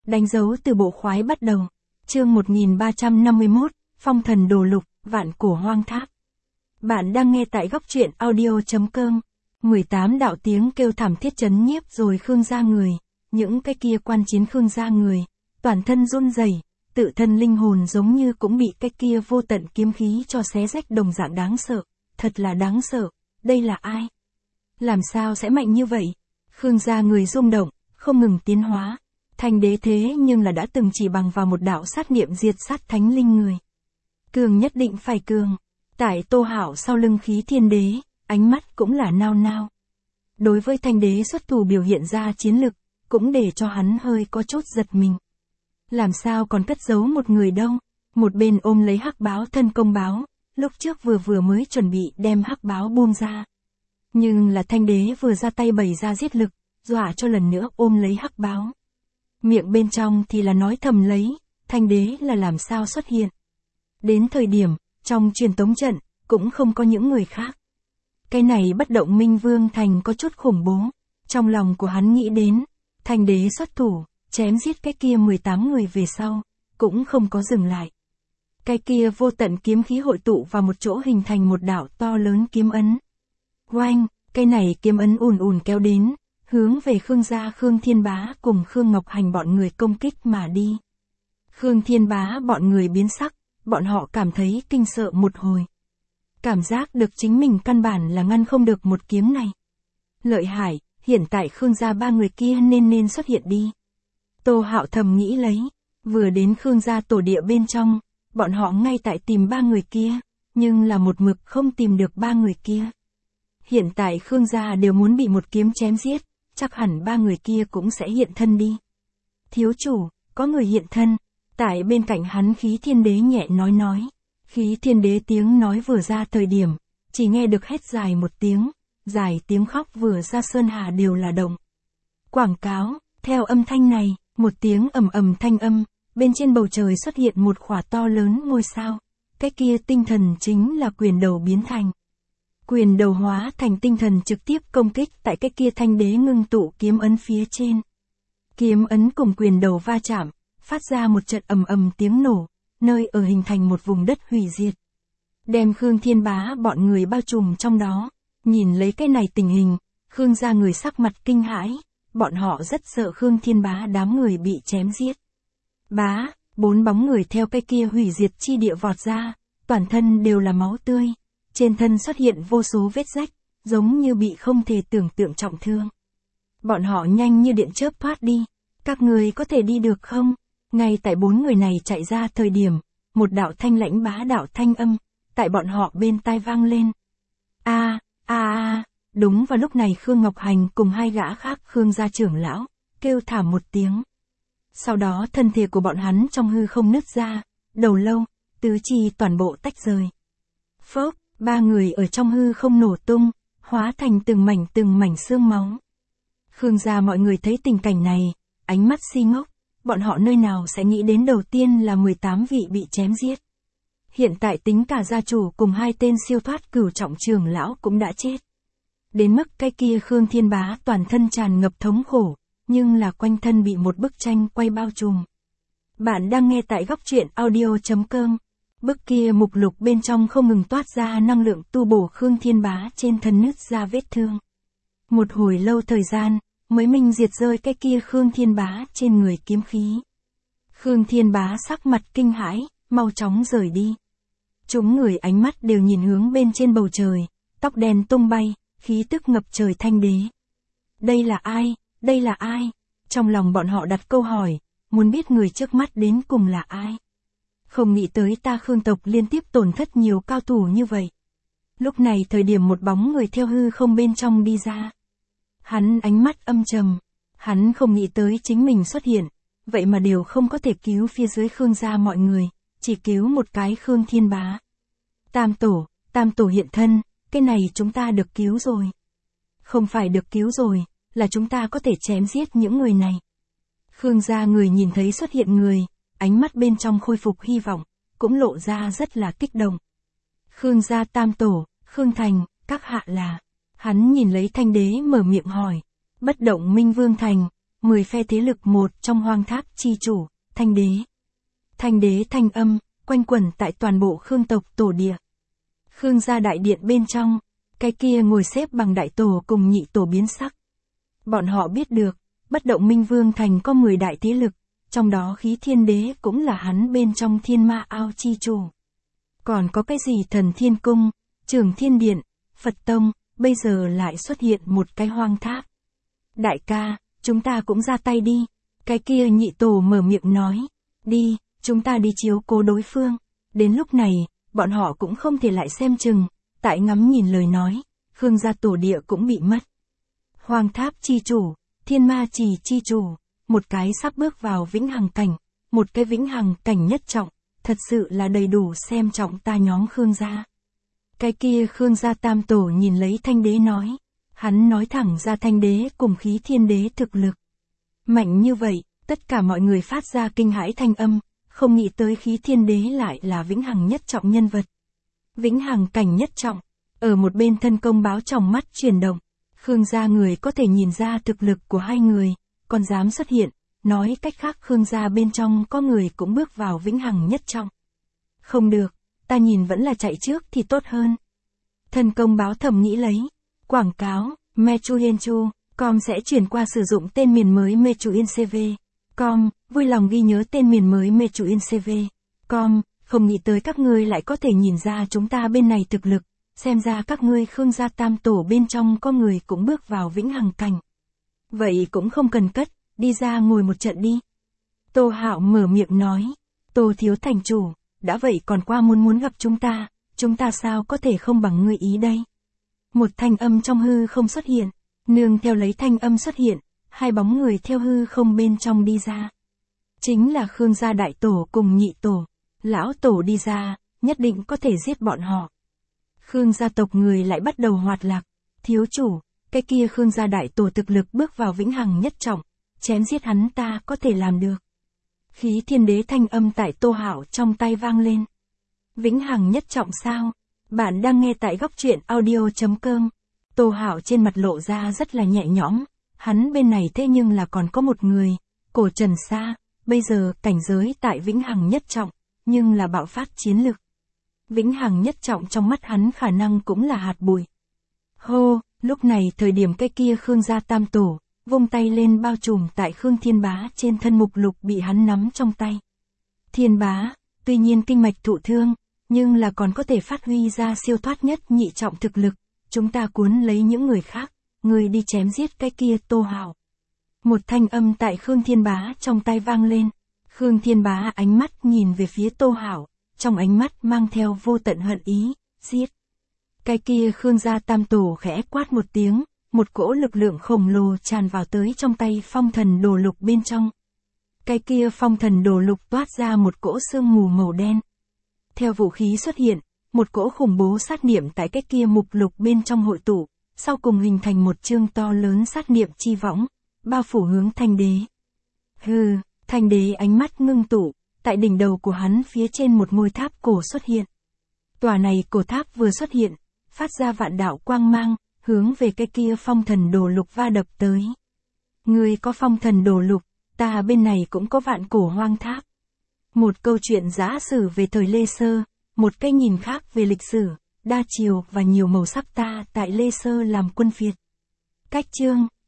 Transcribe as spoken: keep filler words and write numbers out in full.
Đánh dấu từ bộ khoái bắt đầu. Chương một nghìn ba trăm năm mươi mốt, Phong thần đồ lục, vạn cổ hoang tháp. Bạn đang nghe tại góc truyện audio.com. mười tám đạo tiếng kêu thảm thiết chấn nhiếp rồi Khương gia người, những cái kia quan chiến Khương gia người, toàn thân run rẩy, tự thân linh hồn giống như cũng bị cái kia vô tận kiếm khí cho xé rách đồng dạng đáng sợ, thật là đáng sợ, đây là ai? Làm sao sẽ mạnh như vậy? Khương gia người rung động, không ngừng tiến hóa. Thanh đế thế nhưng là đã từng chỉ bằng vào một đạo sát niệm diệt sát thánh linh người. Cường nhất định phải cường. Tại Tô Hạo sau lưng khí thiên đế, ánh mắt cũng là nao nao. Đối với thanh đế xuất thủ biểu hiện ra chiến lực, cũng để cho hắn hơi có chút giật mình. Làm sao còn cất giấu một người đâu? Một bên ôm lấy hắc báo thân công báo, lúc trước vừa vừa mới chuẩn bị đem hắc báo buông ra. Nhưng là thanh đế vừa ra tay bày ra giết lực, dọa cho lần nữa ôm lấy hắc báo. Miệng bên trong thì là nói thầm lấy, thanh đế là làm sao xuất hiện. Đến thời điểm, trong truyền tống trận, cũng không có những người khác. Cái này bất động minh vương thành có chút khủng bố. Trong lòng của hắn nghĩ đến, thanh đế xuất thủ, chém giết cái kia mười tám người về sau, cũng không có dừng lại. Cái kia vô tận kiếm khí hội tụ vào một chỗ hình thành một đạo to lớn kiếm ấn. Oanh, cái này kiếm ấn ùn ùn kéo đến, hướng về Khương gia Khương Thiên Bá cùng Khương Ngọc Hành bọn người công kích mà đi. Khương Thiên Bá bọn người biến sắc, bọn họ cảm thấy kinh sợ một hồi. Cảm giác được chính mình căn bản là ngăn không được một kiếm này. Lợi hại, hiện tại Khương gia ba người kia nên nên xuất hiện đi. Tô Hạo thầm nghĩ lấy, vừa đến Khương gia tổ địa bên trong, bọn họ ngay tại tìm ba người kia, nhưng là một mực không tìm được ba người kia. Hiện tại Khương gia đều muốn bị một kiếm chém giết, chắc hẳn ba người kia cũng sẽ hiện thân đi. Thiếu chủ, có người hiện thân, tại bên cạnh hắn khí thiên đế nhẹ nói nói. Khí thiên đế tiếng nói vừa ra thời điểm, chỉ nghe được hét dài một tiếng, dài tiếng khóc vừa ra sơn hà đều là động. Quảng cáo, theo âm thanh này, một tiếng ầm ầm thanh âm, bên trên bầu trời xuất hiện một khỏa to lớn ngôi sao, cái kia tinh thần chính là quyền đầu biến thành. Quyền đầu hóa thành tinh thần trực tiếp công kích tại cái kia thanh đế ngưng tụ kiếm ấn phía trên. Kiếm ấn cùng quyền đầu va chạm, phát ra một trận ầm ầm tiếng nổ, nơi ở hình thành một vùng đất hủy diệt. Đem Khương Thiên Bá bọn người bao trùm trong đó, nhìn lấy cái này tình hình, Khương gia người sắc mặt kinh hãi, bọn họ rất sợ Khương Thiên Bá đám người bị chém giết. Bá, bốn bóng người theo cái kia hủy diệt chi địa vọt ra, toàn thân đều là máu tươi. Trên thân xuất hiện vô số vết rách, giống như bị không thể tưởng tượng trọng thương. Bọn họ nhanh như điện chớp thoát đi. Các người có thể đi được không? Ngay tại bốn người này chạy ra thời điểm, một đạo thanh lãnh bá đạo thanh âm, tại bọn họ bên tai vang lên. A, a a, đúng vào lúc này Khương Ngọc Hành cùng hai gã khác Khương gia trưởng lão, kêu thảm một tiếng. Sau đó thân thể của bọn hắn trong hư không nứt ra, đầu lâu, tứ chi toàn bộ tách rời. Phốc. Ba người ở trong hư không nổ tung, hóa thành từng mảnh từng mảnh xương máu. Khương gia mọi người thấy tình cảnh này, ánh mắt si ngốc, bọn họ nơi nào sẽ nghĩ đến đầu tiên là mười tám vị bị chém giết. Hiện tại tính cả gia chủ cùng hai tên siêu thoát cửu trọng trưởng lão cũng đã chết. Đến mức cái kia Khương Thiên Bá toàn thân tràn ngập thống khổ, nhưng là quanh thân bị một bức tranh quay bao trùm. Bạn đang nghe tại góc truyện audio.com. Bức kia mục lục bên trong không ngừng toát ra năng lượng tu bổ Khương Thiên Bá trên thân nứt ra vết thương. Một hồi lâu thời gian, mới minh diệt rơi cái kia Khương Thiên Bá trên người kiếm khí. Khương Thiên Bá sắc mặt kinh hãi, mau chóng rời đi. Chúng người ánh mắt đều nhìn hướng bên trên bầu trời, tóc đen tung bay, khí tức ngập trời thanh đế. Đây là ai? Đây là ai? Trong lòng bọn họ đặt câu hỏi, muốn biết người trước mắt đến cùng là ai? Không nghĩ tới ta Khương tộc liên tiếp tổn thất nhiều cao thủ như vậy. Lúc này thời điểm một bóng người theo hư không bên trong đi ra. Hắn ánh mắt âm trầm. Hắn không nghĩ tới chính mình xuất hiện. Vậy mà đều không có thể cứu phía dưới Khương gia mọi người. Chỉ cứu một cái Khương Thiên Bá. Tam tổ, tam tổ hiện thân. Cái này chúng ta được cứu rồi. Không phải được cứu rồi, là chúng ta có thể chém giết những người này. Khương gia người nhìn thấy xuất hiện người. Ánh mắt bên trong khôi phục hy vọng, cũng lộ ra rất là kích động. Khương gia tam tổ, Khương Thành, các hạ là. Hắn nhìn lấy thanh đế mở miệng hỏi. Bất động minh vương thành, mười phe thế lực một trong Hoang Tháp chi chủ, Thanh Đế. Thanh Đế thanh âm, quanh quẩn tại toàn bộ Khương tộc tổ địa. Khương gia đại điện bên trong, cái kia ngồi xếp bằng đại tổ cùng nhị tổ biến sắc. Bọn họ biết được, bất động minh vương thành có mười đại thế lực, trong đó Khí Thiên Đế cũng là hắn bên trong Thiên Ma Ao chi chủ. Còn có cái gì Thần Thiên Cung, Trường Thiên Điện, Phật Tông, bây giờ lại xuất hiện một cái Hoang Tháp. Đại ca, chúng ta cũng ra tay đi. Cái kia nhị tổ mở miệng nói, đi, chúng ta đi chiếu cố đối phương. Đến lúc này, bọn họ cũng không thể lại xem chừng, tại ngắm nhìn lời nói, Khương gia tổ địa cũng bị mất. Hoang Tháp chi chủ, Thiên Ma Trì chi chủ, một cái sắp bước vào vĩnh hằng cảnh, một cái vĩnh hằng cảnh nhất trọng, thật sự là đầy đủ xem trọng ta nhóm Khương gia. Cái kia Khương gia tam tổ nhìn lấy Thanh Đế nói, hắn nói thẳng ra Thanh Đế cùng Khí Thiên Đế thực lực. Mạnh như vậy, tất cả mọi người phát ra kinh hãi thanh âm, không nghĩ tới Khí Thiên Đế lại là vĩnh hằng nhất trọng nhân vật. Vĩnh hằng cảnh nhất trọng, ở một bên thân công báo trong mắt chuyển động, Khương gia người có thể nhìn ra thực lực của hai người, còn dám xuất hiện, nói cách khác Khương gia bên trong có người cũng bước vào vĩnh hằng nhất trọng. Không được, ta nhìn vẫn là chạy trước thì tốt hơn. Thân công báo thầm nghĩ lấy, quảng cáo, Mechuyenchu, com sẽ chuyển qua sử dụng tên miền mới Mechuyencv. Com, vui lòng ghi nhớ tên miền mới Mechuyencv. Com, không nghĩ tới các ngươi lại có thể nhìn ra chúng ta bên này thực lực, xem ra các ngươi Khương gia tam tổ bên trong có người cũng bước vào vĩnh hằng cảnh. Vậy cũng không cần cất, đi ra ngồi một trận đi. Tô Hạo mở miệng nói, Tô thiếu thành chủ, đã vậy còn qua muốn muốn gặp chúng ta, chúng ta sao có thể không bằng ngươi ý đây. Một thanh âm trong hư không xuất hiện, nương theo lấy thanh âm xuất hiện, hai bóng người theo hư không bên trong đi ra. Chính là Khương gia đại tổ cùng nhị tổ, lão tổ đi ra, nhất định có thể giết bọn họ. Khương gia tộc người lại bắt đầu hoạt lạc, thiếu chủ, cái kia Khương gia đại tổ thực lực bước vào vĩnh hằng nhất trọng, chém giết hắn ta có thể làm được. Khí Thiên Đế thanh âm tại Tô Hạo trong tay vang lên. Vĩnh hằng nhất trọng sao? Bạn đang nghe tại góc truyện audio chấm com. Tô Hạo trên mặt lộ ra rất là nhẹ nhõm, hắn bên này thế nhưng là còn có một người, Cổ Trần Sa, bây giờ cảnh giới tại vĩnh hằng nhất trọng, nhưng là bạo phát chiến lực. Vĩnh hằng nhất trọng trong mắt hắn khả năng cũng là hạt bụi. Hô, lúc này thời điểm cái kia Khương gia tam tổ, vung tay lên bao trùm tại Khương Thiên Bá trên thân mục lục bị hắn nắm trong tay. Thiên Bá, tuy nhiên kinh mạch thụ thương, nhưng là còn có thể phát huy ra siêu thoát nhất nhị trọng thực lực, chúng ta cuốn lấy những người khác, người đi chém giết cái kia Tô Hạo. Một thanh âm tại Khương Thiên Bá trong tay vang lên, Khương Thiên Bá ánh mắt nhìn về phía Tô Hạo, trong ánh mắt mang theo vô tận hận ý, giết. Cái kia Khương gia tam tổ khẽ quát một tiếng, một cỗ lực lượng khổng lồ tràn vào tới trong tay phong thần đồ lục bên trong. Cái kia phong thần đồ lục toát ra một cỗ sương mù màu đen. Theo vũ khí xuất hiện, một cỗ khủng bố sát niệm tại cái kia mục lục bên trong hội tụ, sau cùng hình thành một chương to lớn sát niệm chi võng, bao phủ hướng Thanh Đế. Hừ, Thanh Đế ánh mắt ngưng tụ, tại đỉnh đầu của hắn phía trên một ngôi tháp cổ xuất hiện. Tòa này cổ tháp vừa xuất hiện, phát ra vạn đạo quang mang, hướng về cái kia phong thần đồ lục va đập tới. Ngươi có phong thần đồ lục, ta bên này cũng có vạn cổ hoang tháp. Một câu chuyện giả sử về thời Lê Sơ, một cái nhìn khác về lịch sử, đa chiều và nhiều màu sắc ta tại Lê Sơ làm quân phiệt. Cách chương